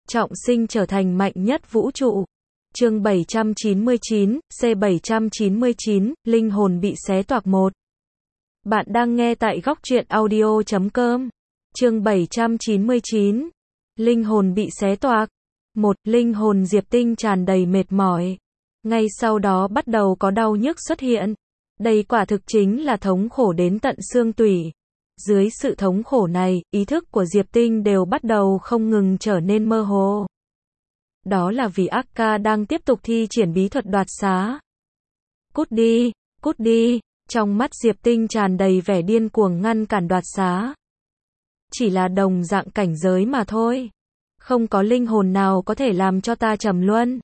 trọng sinh trở thành mạnh nhất vũ trụ. Chương 799, C799, linh hồn bị xé toạc 1. Bạn đang nghe tại góc truyện audio.com. Chương 799, linh hồn bị xé toạc. 1. Linh hồn Diệp Tinh tràn đầy mệt mỏi. Ngay sau đó bắt đầu có đau nhức xuất hiện. Đây quả thực chính là thống khổ đến tận xương tủy. Dưới sự thống khổ này, ý thức của Diệp Tinh đều bắt đầu không ngừng trở nên mơ hồ. Đó là vì Akka đang tiếp tục thi triển bí thuật đoạt xá. Cút đi, cút đi, trong mắt Diệp Tinh tràn đầy vẻ điên cuồng ngăn cản đoạt xá. Chỉ là đồng dạng cảnh giới mà thôi. Không có linh hồn nào có thể làm cho ta trầm luân.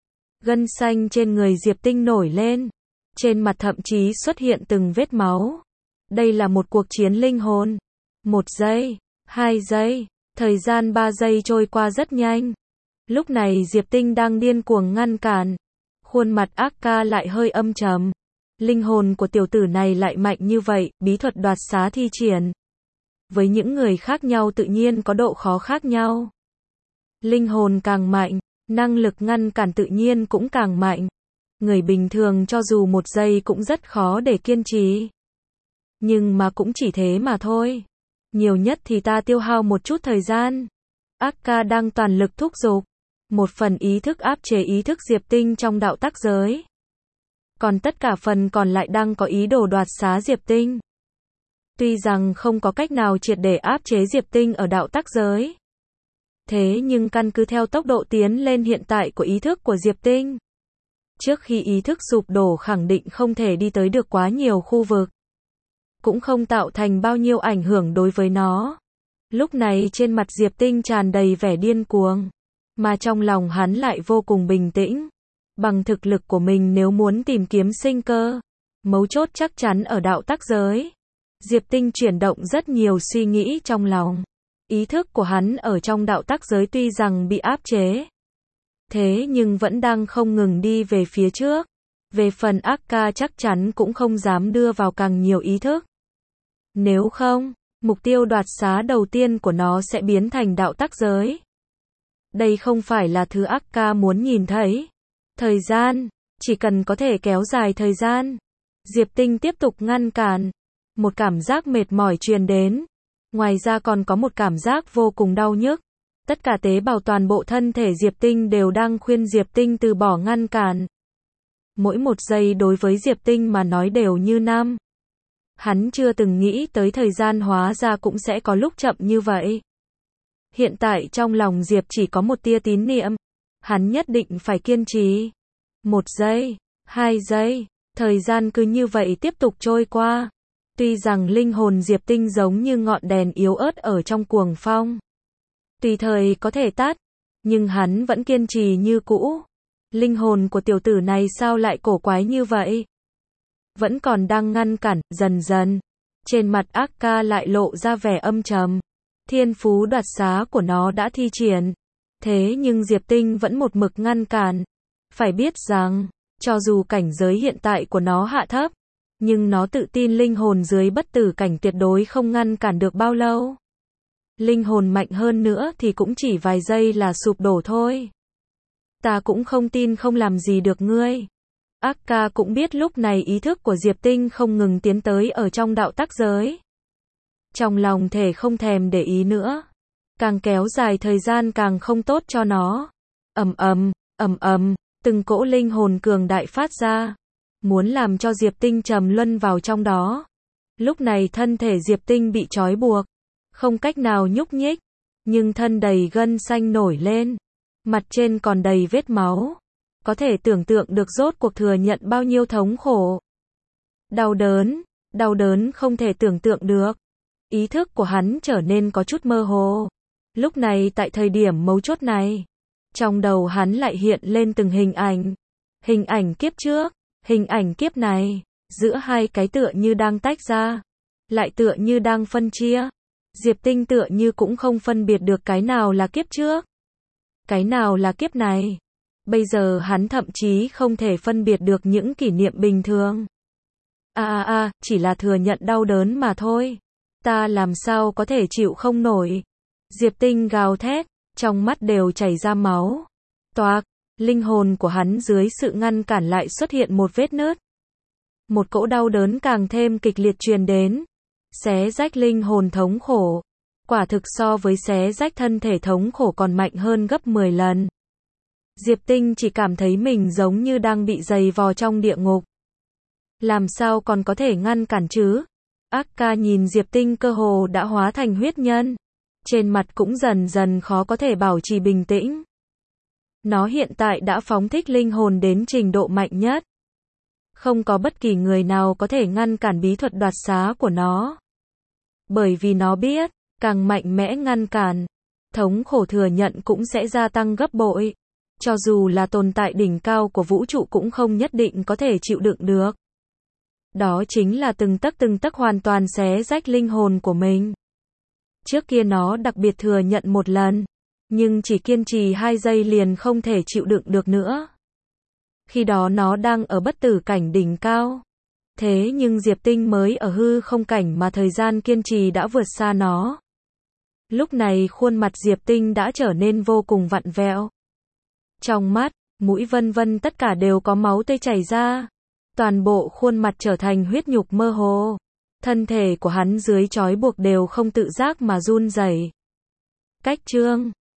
Gân xanh trên người Diệp Tinh nổi lên. Trên mặt thậm chí xuất hiện từng vết máu. Đây là một cuộc chiến linh hồn. 1 giây, 2 giây, thời gian 3 giây trôi qua rất nhanh. Lúc này Diệp Tinh đang điên cuồng ngăn cản. Khuôn mặt Akka lại hơi âm trầm. Linh hồn của tiểu tử này lại mạnh như vậy, bí thuật đoạt xá thi triển. Với những người khác nhau tự nhiên có độ khó khác nhau. Linh hồn càng mạnh, năng lực ngăn cản tự nhiên cũng càng mạnh. Người bình thường cho dù 1 giây cũng rất khó để kiên trì. Nhưng mà cũng chỉ thế mà thôi. Nhiều nhất thì ta tiêu hao một chút thời gian. Akka đang toàn lực thúc giục. Một phần ý thức áp chế ý thức Diệp Tinh trong đạo tắc giới. Còn tất cả phần còn lại đang có ý đồ đoạt xá Diệp Tinh. Tuy rằng không có cách nào triệt để áp chế Diệp Tinh ở đạo tắc giới. Thế nhưng căn cứ theo tốc độ tiến lên hiện tại của ý thức của Diệp Tinh. Trước khi ý thức sụp đổ khẳng định không thể đi tới được quá nhiều khu vực. Cũng không tạo thành bao nhiêu ảnh hưởng đối với nó. Lúc này trên mặt Diệp Tinh tràn đầy vẻ điên cuồng. Mà trong lòng hắn lại vô cùng bình tĩnh. Bằng thực lực của mình nếu muốn tìm kiếm sinh cơ. Mấu chốt chắc chắn ở đạo tắc giới. Diệp Tinh chuyển động rất nhiều suy nghĩ trong lòng. Ý thức của hắn ở trong đạo tắc giới tuy rằng bị áp chế. Thế nhưng vẫn đang không ngừng đi về phía trước. Về phần Akka chắc chắn cũng không dám đưa vào càng nhiều ý thức. Nếu không, mục tiêu đoạt xá đầu tiên của nó sẽ biến thành đạo tắc giới. Đây không phải là thứ Akka muốn nhìn thấy. Thời gian, chỉ cần có thể kéo dài thời gian. Diệp Tinh tiếp tục ngăn cản. Một cảm giác mệt mỏi truyền đến. Ngoài ra còn có một cảm giác vô cùng đau nhức. Tất cả tế bào toàn bộ thân thể Diệp Tinh đều đang khuyên Diệp Tinh từ bỏ ngăn cản. Mỗi 1 giây đối với Diệp Tinh mà nói đều như năm. Hắn chưa từng nghĩ tới thời gian hóa ra cũng sẽ có lúc chậm như vậy. Hiện tại trong lòng Diệp chỉ có một tia tín niệm. Hắn nhất định phải kiên trì. 1 giây, 2 giây, thời gian cứ như vậy tiếp tục trôi qua. Tuy rằng linh hồn Diệp Tinh giống như ngọn đèn yếu ớt ở trong cuồng phong. Tùy thời có thể tắt, nhưng hắn vẫn kiên trì như cũ. Linh hồn của tiểu tử này sao lại cổ quái như vậy? Vẫn còn đang ngăn cản, dần dần. Trên mặt Akka lại lộ ra vẻ âm trầm. Thiên phú đoạt xá của nó đã thi triển. Thế nhưng Diệp Tinh vẫn một mực ngăn cản. Phải biết rằng, cho dù cảnh giới hiện tại của nó hạ thấp, nhưng nó tự tin linh hồn dưới bất tử cảnh tuyệt đối không ngăn cản được bao lâu. Linh hồn mạnh hơn nữa thì cũng chỉ vài giây là sụp đổ thôi. Ta cũng không tin không làm gì được ngươi. Akka cũng biết lúc này ý thức của Diệp Tinh không ngừng tiến tới ở trong đạo tắc giới. Trong lòng thể không thèm để ý nữa. Càng kéo dài thời gian càng không tốt cho nó. Ầm ầm, từng cỗ linh hồn cường đại phát ra. Muốn làm cho Diệp Tinh trầm luân vào trong đó. Lúc này thân thể Diệp Tinh bị trói buộc. Không cách nào nhúc nhích. Nhưng thân đầy gân xanh nổi lên. Mặt trên còn đầy vết máu. Có thể tưởng tượng được rốt cuộc thừa nhận bao nhiêu thống khổ. Đau đớn không thể tưởng tượng được. Ý thức của hắn trở nên có chút mơ hồ. Lúc này tại thời điểm mấu chốt này. Trong đầu hắn lại hiện lên từng hình ảnh. Hình ảnh kiếp trước. Hình ảnh kiếp này, giữa hai cái tựa như đang tách ra, lại tựa như đang phân chia. Diệp Tinh tựa như cũng không phân biệt được cái nào là kiếp trước, cái nào là kiếp này. Bây giờ hắn thậm chí không thể phân biệt được những kỷ niệm bình thường. Chỉ là thừa nhận đau đớn mà thôi. Ta làm sao có thể chịu không nổi. Diệp Tinh gào thét, trong mắt đều chảy ra máu. Toạc, linh hồn của hắn dưới sự ngăn cản lại xuất hiện một vết nứt. Một cỗ đau đớn càng thêm kịch liệt truyền đến. Xé rách linh hồn thống khổ. Quả thực so với xé rách thân thể thống khổ còn mạnh hơn gấp 10 lần. Diệp Tinh chỉ cảm thấy mình giống như đang bị giày vò trong địa ngục. Làm sao còn có thể ngăn cản chứ? Ác ca nhìn Diệp Tinh cơ hồ đã hóa thành huyết nhân. Trên mặt cũng dần dần khó có thể bảo trì bình tĩnh. Nó hiện tại đã phóng thích linh hồn đến trình độ mạnh nhất. Không có bất kỳ người nào có thể ngăn cản bí thuật đoạt xá của nó. Bởi vì nó biết, càng mạnh mẽ ngăn cản, thống khổ thừa nhận cũng sẽ gia tăng gấp bội. Cho dù là tồn tại đỉnh cao của vũ trụ cũng không nhất định có thể chịu đựng được. Đó chính là từng tấc hoàn toàn xé rách linh hồn của mình. Trước kia nó đặc biệt thừa nhận một lần, nhưng chỉ kiên trì 2 giây liền không thể chịu đựng được nữa. Khi đó nó đang ở bất tử cảnh đỉnh cao. Thế nhưng Diệp Tinh mới ở hư không cảnh mà thời gian kiên trì đã vượt xa nó. Lúc này khuôn mặt Diệp Tinh đã trở nên vô cùng vặn vẹo. Trong mắt, mũi vân vân tất cả đều có máu tươi chảy ra. Toàn bộ khuôn mặt trở thành huyết nhục mơ hồ. Thân thể của hắn dưới trói buộc đều không tự giác mà run rẩy. Cách chương